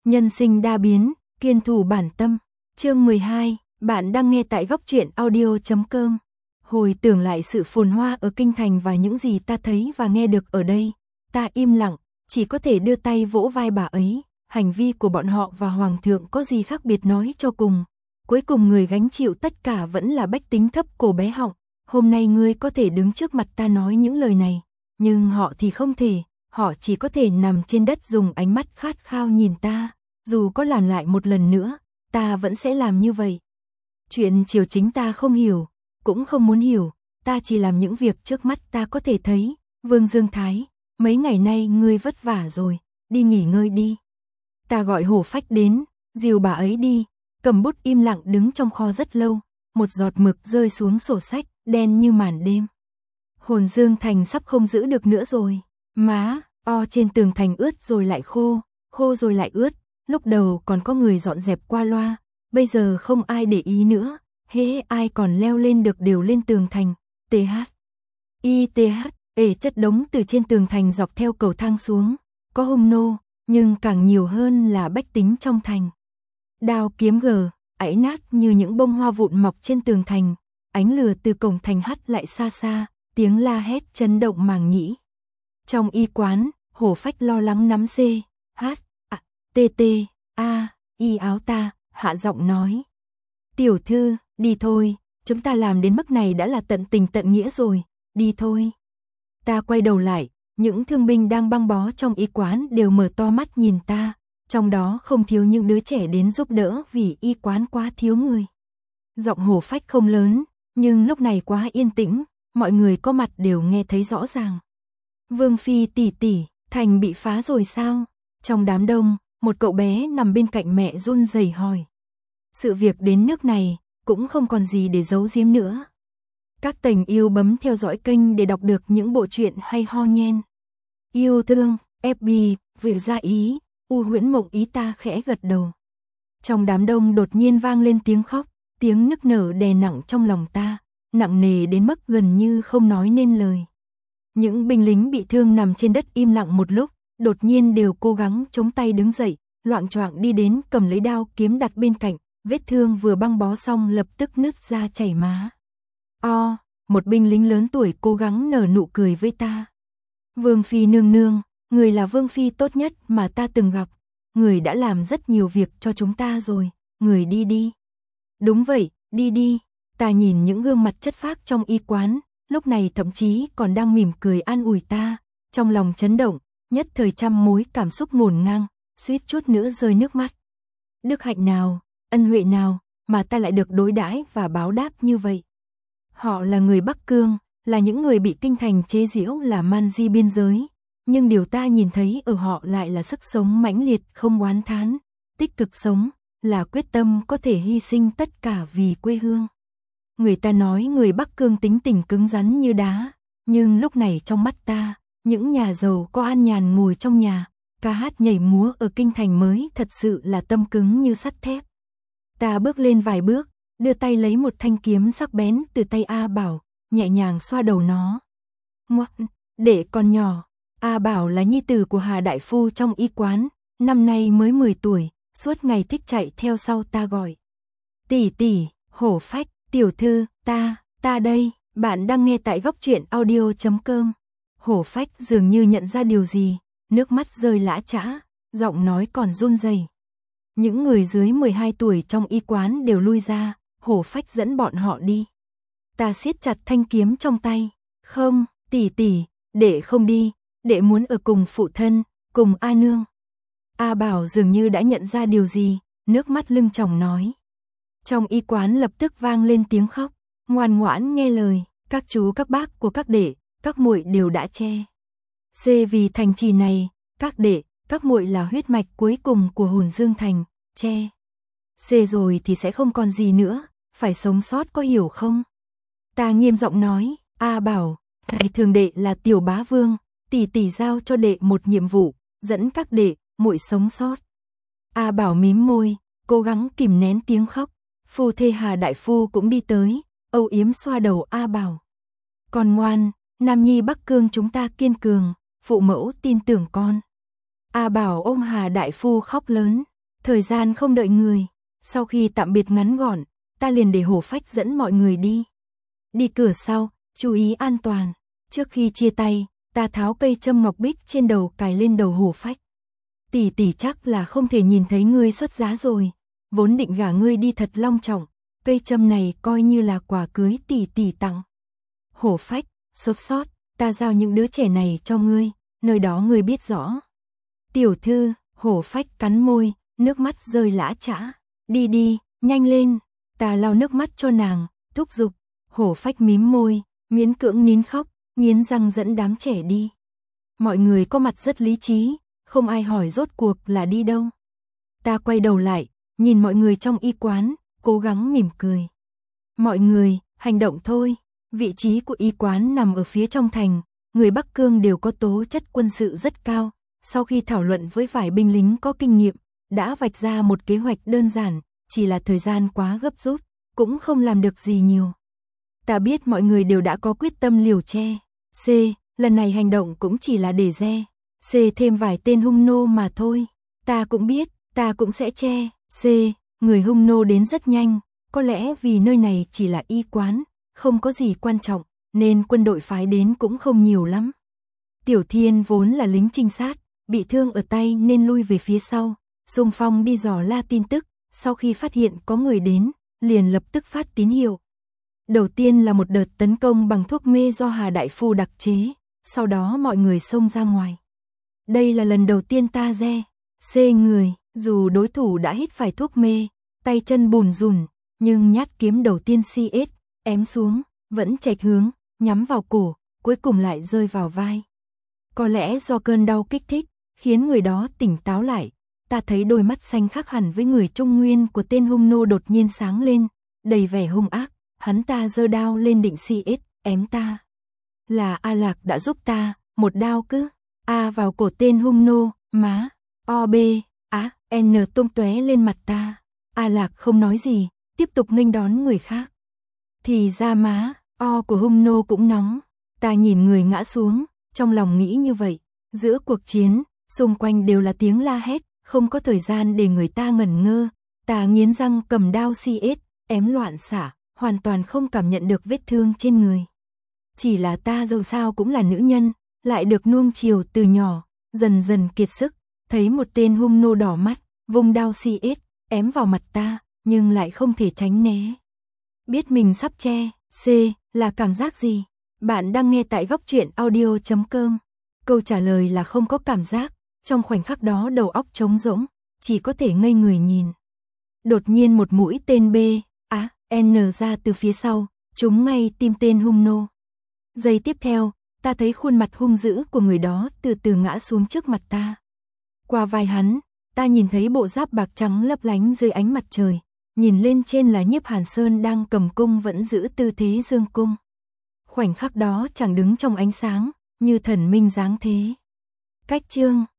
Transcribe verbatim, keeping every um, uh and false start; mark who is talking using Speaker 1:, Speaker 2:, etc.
Speaker 1: Nhân sinh đa biến, kiên thủ bản tâm. Chương mười hai, bạn đang nghe tại góc truyện audio chấm com. Hồi tưởng lại sự phồn hoa ở kinh thành và những gì ta thấy và nghe được ở đây, ta im lặng, chỉ có thể đưa tay vỗ vai bà ấy. Hành vi của bọn họ và hoàng thượng có gì khác biệt nói cho cùng. Cuối cùng người gánh chịu tất cả vẫn là bách tính thấp cổ bé họng. Hôm nay ngươi có thể đứng trước mặt ta nói những lời này, nhưng họ thì không thể. Họ chỉ có thể nằm trên đất dùng ánh mắt khát khao nhìn ta. Dù có làm lại một lần nữa, ta vẫn sẽ làm như vậy. Chuyện triều chính ta không hiểu, cũng không muốn hiểu. Ta chỉ làm những việc trước mắt ta có thể thấy. Vương Dương Thái, mấy ngày nay ngươi vất vả rồi, đi nghỉ ngơi đi. Ta gọi Hổ Phách đến, dìu bà ấy đi. Cầm bút im lặng đứng trong kho rất lâu. Một giọt mực rơi xuống sổ sách, đen như màn đêm. Hồn Dương Thành sắp không giữ được nữa rồi. Má, o trên tường thành ướt rồi lại khô, khô rồi lại ướt. Lúc đầu còn có người dọn dẹp qua loa, bây giờ không ai để ý nữa. Hễ ai còn leo lên được đều lên tường thành. T H I T H ể chất đống từ trên tường thành dọc theo cầu thang xuống. Có hung nô, nhưng càng nhiều hơn là bách tính trong thành. Đao kiếm gờ, ảy nát như những bông hoa vụn mọc trên tường thành. Ánh lửa từ cổng thành hắt lại xa xa, tiếng la hét chấn động màng nhĩ. Trong y quán, Hổ Phách lo lắng nắm C, H, A, T T, A, y áo ta, hạ giọng nói. Tiểu thư, đi thôi, chúng ta làm đến mức này đã là tận tình tận nghĩa rồi, đi thôi. Ta quay đầu lại, những thương binh đang băng bó trong y quán đều mở to mắt nhìn ta, trong đó không thiếu những đứa trẻ đến giúp đỡ vì y quán quá thiếu người. Giọng Hổ Phách không lớn, nhưng lúc này quá yên tĩnh, mọi người có mặt đều nghe thấy rõ ràng. Vương Phi tỷ tỷ, thành bị phá rồi sao? Trong đám đông, một cậu bé nằm bên cạnh mẹ run rẩy hỏi. Sự việc đến nước này, cũng không còn gì để giấu giếm nữa. Các tềnh yêu bấm theo dõi kênh để đọc được những bộ truyện hay ho nhen. Yêu thương, ép bê, việc gia ý, U Huyễn Mộng Ý ta khẽ gật đầu. Trong đám đông đột nhiên vang lên tiếng khóc, tiếng nức nở đè nặng trong lòng ta, nặng nề đến mức gần như không nói nên lời. Những binh lính bị thương nằm trên đất im lặng một lúc, đột nhiên đều cố gắng chống tay đứng dậy, loạng choạng đi đến cầm lấy đao kiếm đặt bên cạnh, vết thương vừa băng bó xong lập tức nứt ra chảy má. O, một binh lính lớn tuổi cố gắng nở nụ cười với ta. Vương Phi nương nương, người là Vương Phi tốt nhất mà ta từng gặp, người đã làm rất nhiều việc cho chúng ta rồi, người đi đi. Đúng vậy, đi đi. Ta nhìn những gương mặt chất phác trong y quán, lúc này thậm chí còn đang mỉm cười an ủi ta, trong lòng chấn động, nhất thời trăm mối cảm xúc ngổn ngang, suýt chút nữa rơi nước mắt. Đức hạnh nào, ân huệ nào mà ta lại được đối đãi và báo đáp như vậy? Họ là người Bắc Cương, là những người bị kinh thành chế giễu là man di biên giới, nhưng điều ta nhìn thấy ở họ lại là sức sống mãnh liệt không oán thán, tích cực sống, là quyết tâm có thể hy sinh tất cả vì quê hương. Người ta nói người Bắc Cương tính tình cứng rắn như đá, nhưng lúc này trong mắt ta, những nhà giàu có an nhàn ngồi trong nhà, ca hát nhảy múa ở kinh thành mới thật sự là tâm cứng như sắt thép. Ta bước lên vài bước, đưa tay lấy một thanh kiếm sắc bén từ tay A Bảo, nhẹ nhàng xoa đầu nó. Ngoắc, để con nhỏ. A Bảo là nhi tử của Hà đại phu trong y quán, năm nay mới mười tuổi, suốt ngày thích chạy theo sau ta gọi. Tỷ tỷ, Hổ Phách, tiểu thư, ta, ta đây, bạn đang nghe tại góc truyện audio chấm com. Hổ Phách dường như nhận ra điều gì, nước mắt rơi lã chã, giọng nói còn run rẩy. Những người dưới mười hai tuổi trong y quán đều lui ra, Hổ Phách dẫn bọn họ đi. Ta siết chặt thanh kiếm trong tay, không, tỷ tỷ, đệ không đi, đệ muốn ở cùng phụ thân, cùng A nương. A Bảo dường như đã nhận ra điều gì, nước mắt lưng tròng nói. Trong y quán lập tức vang lên tiếng khóc, ngoan ngoãn nghe lời, các chú các bác của các đệ, các muội đều đã che. C vì thành trì này, các đệ, các muội là huyết mạch cuối cùng của Hồn Dương Thành, che. C rồi thì sẽ không còn gì nữa, phải sống sót có hiểu không? Ta nghiêm giọng nói, A Bảo, ngày thường đệ là tiểu bá vương, tỷ tỷ giao cho đệ một nhiệm vụ, dẫn các đệ, muội sống sót. A Bảo mím môi, cố gắng kìm nén tiếng khóc. Phu thê Hà đại phu cũng đi tới, âu yếm xoa đầu A Bảo. Con ngoan, Nam nhi Bắc Cương chúng ta kiên cường, phụ mẫu tin tưởng con. A Bảo ôm Hà đại phu khóc lớn. Thời gian không đợi người, sau khi tạm biệt ngắn gọn, ta liền để Hổ Phách dẫn mọi người đi. Đi cửa sau, chú ý an toàn. Trước khi chia tay, ta tháo cây châm ngọc bích trên đầu cài lên đầu Hổ Phách. Tỷ tỷ chắc là không thể nhìn thấy ngươi xuất giá rồi, vốn định gả ngươi đi thật long trọng, cây châm này coi như là quà cưới tỷ tỷ tặng. Hổ Phách, sốt sót, ta giao những đứa trẻ này cho ngươi, nơi đó ngươi biết rõ. Tiểu thư, Hổ Phách cắn môi, nước mắt rơi lã chã. Đi đi, nhanh lên, ta lau nước mắt cho nàng, thúc giục. Hổ Phách mím môi, miễn cưỡng nín khóc, nghiến răng dẫn đám trẻ đi. Mọi người có mặt rất lý trí, không ai hỏi rốt cuộc là đi đâu. Ta quay đầu lại, nhìn mọi người trong y quán, cố gắng mỉm cười. Mọi người, hành động thôi. Vị trí của y quán nằm ở phía trong thành, người Bắc Cương đều có tố chất quân sự rất cao. Sau khi thảo luận với vài binh lính có kinh nghiệm, đã vạch ra một kế hoạch đơn giản, chỉ là thời gian quá gấp rút, cũng không làm được gì nhiều. Ta biết mọi người đều đã có quyết tâm liều che. C, lần này hành động cũng chỉ là để re. C thêm vài tên hung nô mà thôi. Ta cũng biết, ta cũng sẽ che. C, người hung nô đến rất nhanh, có lẽ vì nơi này chỉ là y quán, không có gì quan trọng, nên quân đội phái đến cũng không nhiều lắm. Tiểu Thiên vốn là lính trinh sát, bị thương ở tay nên lui về phía sau, xung phong đi dò la tin tức, sau khi phát hiện có người đến, liền lập tức phát tín hiệu. Đầu tiên là một đợt tấn công bằng thuốc mê do Hà Đại Phu đặc chế, sau đó mọi người xông ra ngoài. Đây là lần đầu tiên ta re, C người, dù đối thủ đã hít phải thuốc mê, tay chân bùn rùn, nhưng nhát kiếm đầu tiên xê ét, ém xuống, vẫn chệch hướng, nhắm vào cổ, cuối cùng lại rơi vào vai. Có lẽ do cơn đau kích thích, khiến người đó tỉnh táo lại, ta thấy đôi mắt xanh khác hẳn với người Trung Nguyên của tên hung nô đột nhiên sáng lên, đầy vẻ hung ác, hắn ta giơ đao lên định xê ét, ém ta. Là A Lạc đã giúp ta, một đao cứ, A vào cổ tên hung nô, má, O B, Á, N tung tóe lên mặt ta. A Lạc không nói gì, tiếp tục nghênh đón người khác. Thì ra má, O của hung nô cũng nóng, ta nhìn người ngã xuống, trong lòng nghĩ như vậy. Giữa cuộc chiến, xung quanh đều là tiếng la hét, không có thời gian để người ta ngẩn ngơ. Ta nghiến răng cầm đao xê ét, ém loạn xạ, hoàn toàn không cảm nhận được vết thương trên người. Chỉ là ta dẫu sao cũng là nữ nhân, lại được nuông chiều từ nhỏ, dần dần kiệt sức, thấy một tên hung nô đỏ mắt, vung đao xê ét, ém vào mặt ta, nhưng lại không thể tránh né. Biết mình sắp che, C, là cảm giác gì? Bạn đang nghe tại góc truyện audio chấm com. Câu trả lời là không có cảm giác, trong khoảnh khắc đó đầu óc trống rỗng, chỉ có thể ngây người nhìn. Đột nhiên một mũi tên B, Á, N ra từ phía sau, trúng ngay tim tên hung nô. Giây tiếp theo, ta thấy khuôn mặt hung dữ của người đó từ từ ngã xuống trước mặt ta. Qua vai hắn, ta nhìn thấy bộ giáp bạc trắng lấp lánh dưới ánh mặt trời, nhìn lên trên là Nhiếp Hàn Sơn đang cầm cung vẫn giữ tư thế dương cung. Khoảnh khắc đó chàng đứng trong ánh sáng, như thần minh giáng thế. Cách chương